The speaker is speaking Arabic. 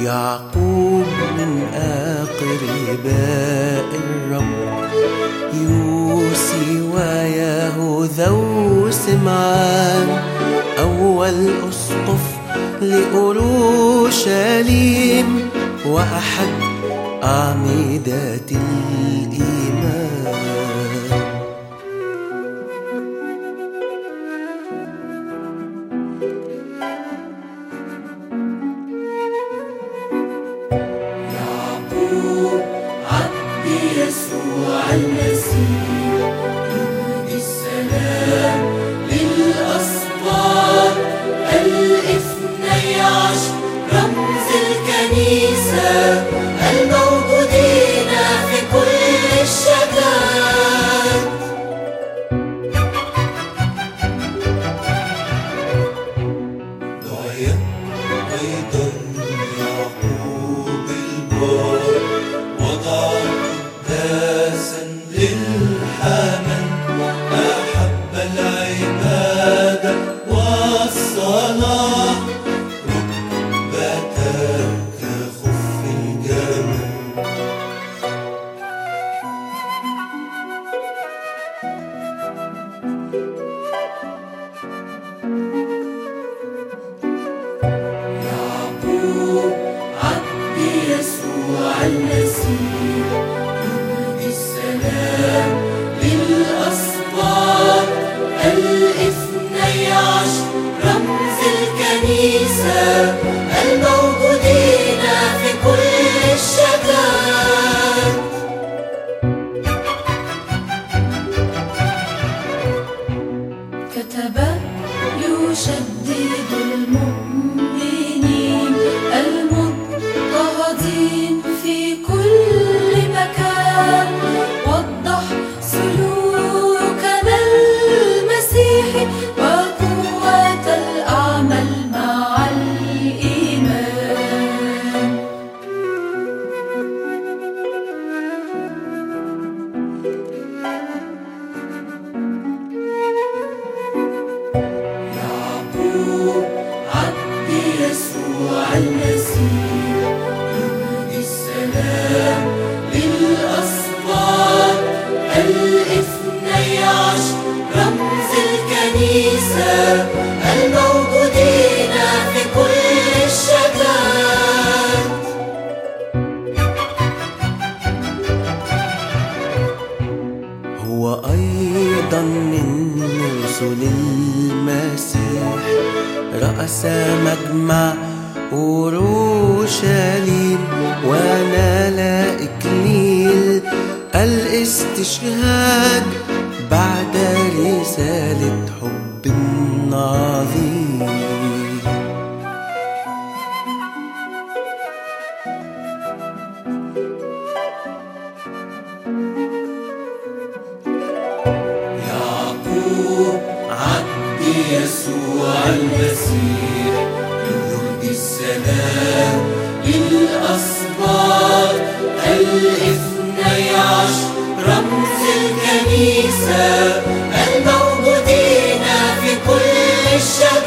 يعقوب من أقرباء الرب، يوسي ويهوذا وسمعان، أول أسقف لأورشليم وأحد أعمدة الإيمان. يعقوب عبد يسوع المسيح، يهدي السلام للأسباط الاثني عشر، رمز الكنيسة الموجودين في كل الشتات. دعي أيضا يعقوب البار، وضع قداسا للحمل، أحب العبادة والصلاة، ركبتك كخف الجمل. يعقوب عبد يسوع المسيح، يهدي السلام للأسباط الاثني عشر، رمز الكنيسة الموجودين في كل الشتات. كتب يشدد المؤمنين المضطهدين في كل مكان، وضح سلوكنا المسيحي وقوة الأعمال مع الإيمان. يعقوب عبد يسوع المسيح، يهدي السلام للأسباط الاثني عشر، رمز الكنيسة الموجودين في كل الشتات. هو أيضا من رسل المسيح، رأس مجمع أورشليم، ونال إكليل الاستشهاد بعد رسالة حب عظيم. يعقوب عبد يسوع المسيح، يهدي السلام للأسباط الاثني عشر، رمز الكنيسة الموجودين في كل الشتات.